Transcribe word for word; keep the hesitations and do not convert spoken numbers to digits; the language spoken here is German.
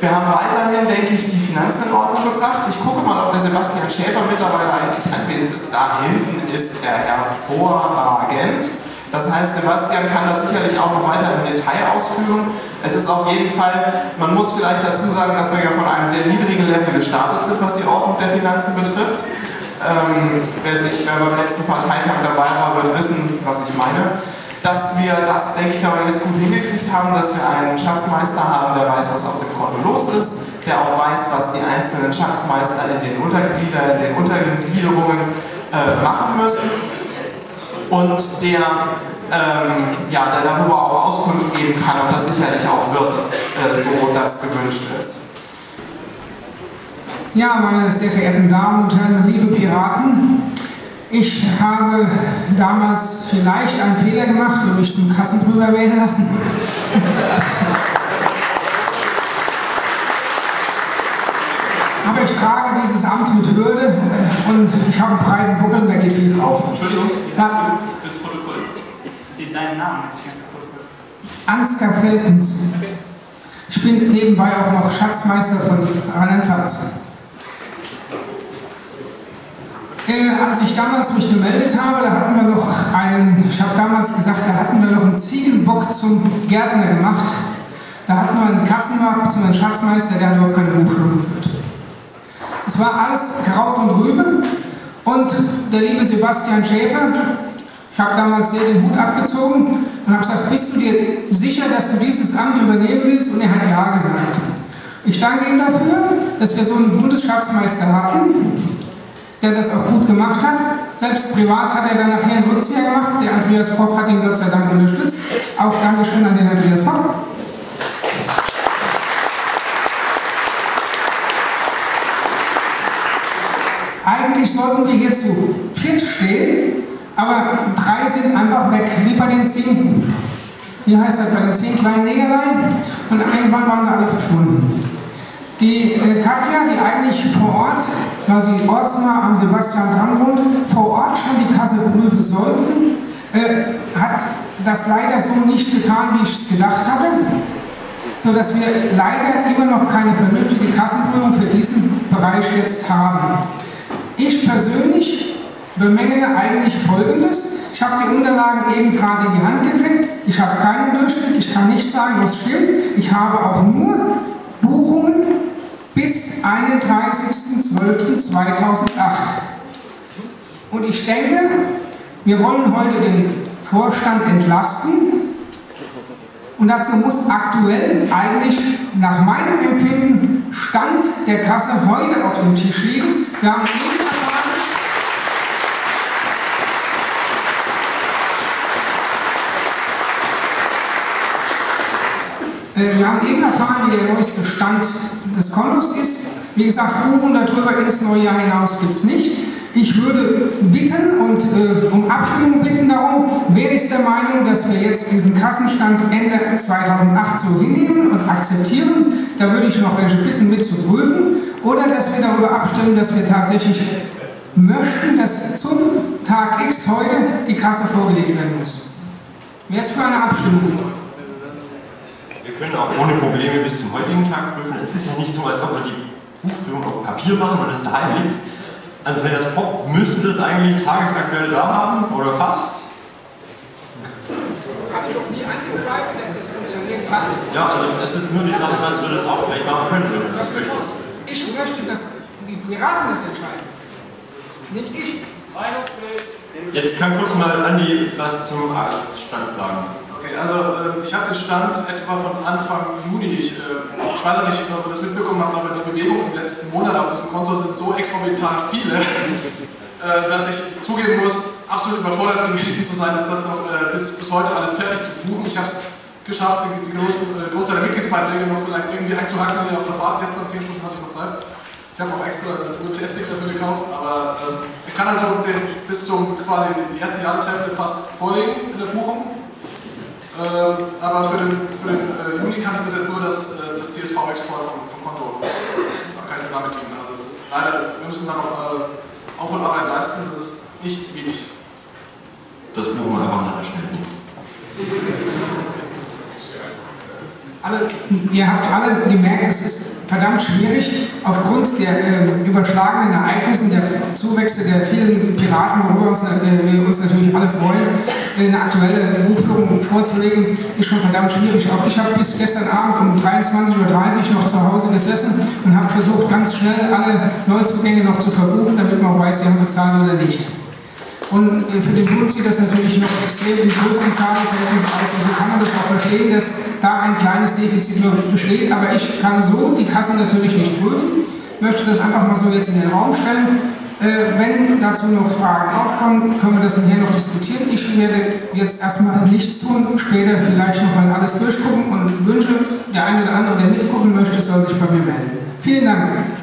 Wir haben weiterhin, denke ich, die Finanzen in Ordnung gebracht. Ich gucke mal, ob der Sebastian Schäfer mittlerweile eigentlich anwesend ist. Da hinten ist er hervorragend. Das heißt, Sebastian kann das sicherlich auch noch weiter im Detail ausführen. Es ist auf jeden Fall, man muss vielleicht dazu sagen, dass wir ja von einem sehr niedrigen Level gestartet sind, was die Ordnung der Finanzen betrifft. Ähm, wer, sich, wer beim letzten Parteitag dabei war, wird wissen, was ich meine. Dass wir das, denke ich, aber jetzt gut hingekriegt haben, dass wir einen Schatzmeister haben, der weiß, was auf dem Konto los ist, der auch weiß, was die einzelnen Schatzmeister in den Untergliedern, in den Untergliederungen äh, machen müssen und der, ähm, ja, der darüber auch Auskunft geben kann und das sicherlich auch wird, äh, so das gewünscht ist. Ja, meine sehr verehrten Damen und Herren, liebe Piraten, ich habe damals vielleicht einen Fehler gemacht und mich zum Kassenprüfer wählen lassen. Aber ich trage dieses Amt mit Würde und ich habe einen breiten Buckel und da geht viel drauf. Entschuldigung, ja. fürs Protokoll. Deinen Namen hätte ich ganz kurz gehört. Ansgar Feltens. Ich bin nebenbei auch noch Schatzmeister von Rheinland-Pfalz. Äh, als ich damals mich gemeldet habe, da hatten wir noch einen, ich habe damals gesagt, da hatten wir noch einen Ziegenbock zum Gärtner gemacht. Da hatten wir einen Kassenwart zum Schatzmeister, der hat überhaupt keine Buchführung geführt. Es war alles Kraut und Rübe und der liebe Sebastian Schäfer, ich habe damals sehr den Hut abgezogen und habe gesagt, bist du dir sicher, dass du dieses Amt übernehmen willst? Und er hat ja gesagt. Ich danke ihm dafür, dass wir so einen Bundesschatzmeister hatten, der das auch gut gemacht hat. Selbst privat hat er dann nachher einen Rückzieher gemacht. Der Andreas Popp hat ihn Gott sei Dank unterstützt. Auch Dankeschön an den Andreas Popp. Eigentlich sollten wir hier zu viert stehen, aber drei sind einfach weg, wie bei den zehn, wie heißt das, bei den zehn kleinen Negerlein, und irgendwann waren sie alle verschwunden. Die äh, Katja, die eigentlich vor Ort, weil sie ortsnah am Sebastian dran wohnt, vor Ort schon die Kasse prüfen sollten, äh, hat das leider so nicht getan, wie ich es gedacht hatte, sodass wir leider immer noch keine vernünftige Kassenprüfung für diesen Bereich jetzt haben. Ich persönlich bemängele eigentlich Folgendes. Ich habe die Unterlagen eben gerade in die Hand gekriegt. Ich habe keinen Durchblick, ich kann nicht sagen, was stimmt. Ich habe auch nur Buchungen bis einunddreißigsten zwölften zweitausendacht. Und ich denke, wir wollen heute den Vorstand entlasten. Und dazu muss aktuell eigentlich nach meinem Empfinden Stand der Kasse heute auf dem Tisch liegen. Wir haben eben erfahren, äh, wir haben eben erfahren, wie der neueste Stand des Kontos ist. Wie gesagt, Buchen darüber ins neue Jahr hinaus gibt es nicht. Ich würde bitten und äh, um Abstimmung bitten darum, wer ist der Meinung, dass wir jetzt diesen Kassenstand Ende zweitausendacht so hinnehmen und akzeptieren? Da würde ich noch welche bitten, mit zu prüfen. Oder dass wir darüber abstimmen, dass wir tatsächlich möchten, dass zum Tag X heute die Kasse vorgelegt werden muss. Wer ist für eine Abstimmung? Wir können auch ohne Probleme bis zum heutigen Tag prüfen. Es ist ja nicht so, als ob wir die Buchführung auf Papier machen und es daheim liegt. Andreas Popp müsste das eigentlich tagesaktuell da haben, oder fast? Habe ich noch nie angezweifelt, dass das funktionieren kann. Ja, also es ist nur die Sache, dass wir das auch gleich machen können, wenn du das möchtest. Ich möchte, dass die Piraten das entscheiden. Nicht ich. Jetzt kann kurz mal Andi was zum Stand sagen. Okay, also äh, ich habe den Stand etwa von Anfang Juni. Ich, äh, ich weiß nicht, ob ihr das mitbekommen habt, aber die Bewegungen im letzten Monat auf diesem Konto sind so exorbitant viele, äh, dass ich zugeben muss, absolut überfordert gewesen zu sein, dass das noch äh, bis, bis heute alles fertig zu buchen. Ich habe es geschafft, die, die großen, äh, Großteil der Mitgliedsbeiträge noch vielleicht irgendwie einzuhacken, auf der Fahrt. Gestern zehn Stunden hatte ich noch Zeit. Ich habe auch extra eine U T S-Stick dafür gekauft, aber äh, ich kann also den, bis zum quasi die erste Jahreshälfte fast vorlegen in der Buchung. Ähm, aber für den, für den äh, Juni kann ich bis jetzt nur das, äh, das C S V-Export vom, vom Konto, da kann ich damit dienen. Also es ist leider, wir müssen da noch äh, Aufholarbeit leisten, das ist nicht wenig. Das buchen wir einfach nachher schnell. alle, ihr habt alle gemerkt, es ist verdammt schwierig, aufgrund der äh, überschlagenen Ereignissen, der Zuwächse der vielen Piraten, worüber uns, äh, wir uns natürlich alle freuen, eine aktuelle Buchführung vorzulegen, ist schon verdammt schwierig. Auch ich habe bis gestern Abend um dreiundzwanzig Uhr dreißig noch zu Hause gesessen und habe versucht, ganz schnell alle Neuzugänge noch zu verbuchen, damit man auch weiß, sie haben bezahlt oder nicht. Und für den Bund sieht das natürlich noch extrem in größeren Zahlenverhältnissen aus. Also kann man das auch verstehen, dass da ein kleines Defizit nur besteht. Aber ich kann so die Kassen natürlich nicht prüfen. Ich möchte das einfach mal so jetzt in den Raum stellen. Äh, wenn dazu noch Fragen aufkommen, können wir das nachher noch diskutieren. Ich werde jetzt erstmal nichts tun, später vielleicht noch mal alles durchgucken und wünsche, der eine oder andere, der mitgucken möchte, soll sich bei mir melden. Vielen Dank.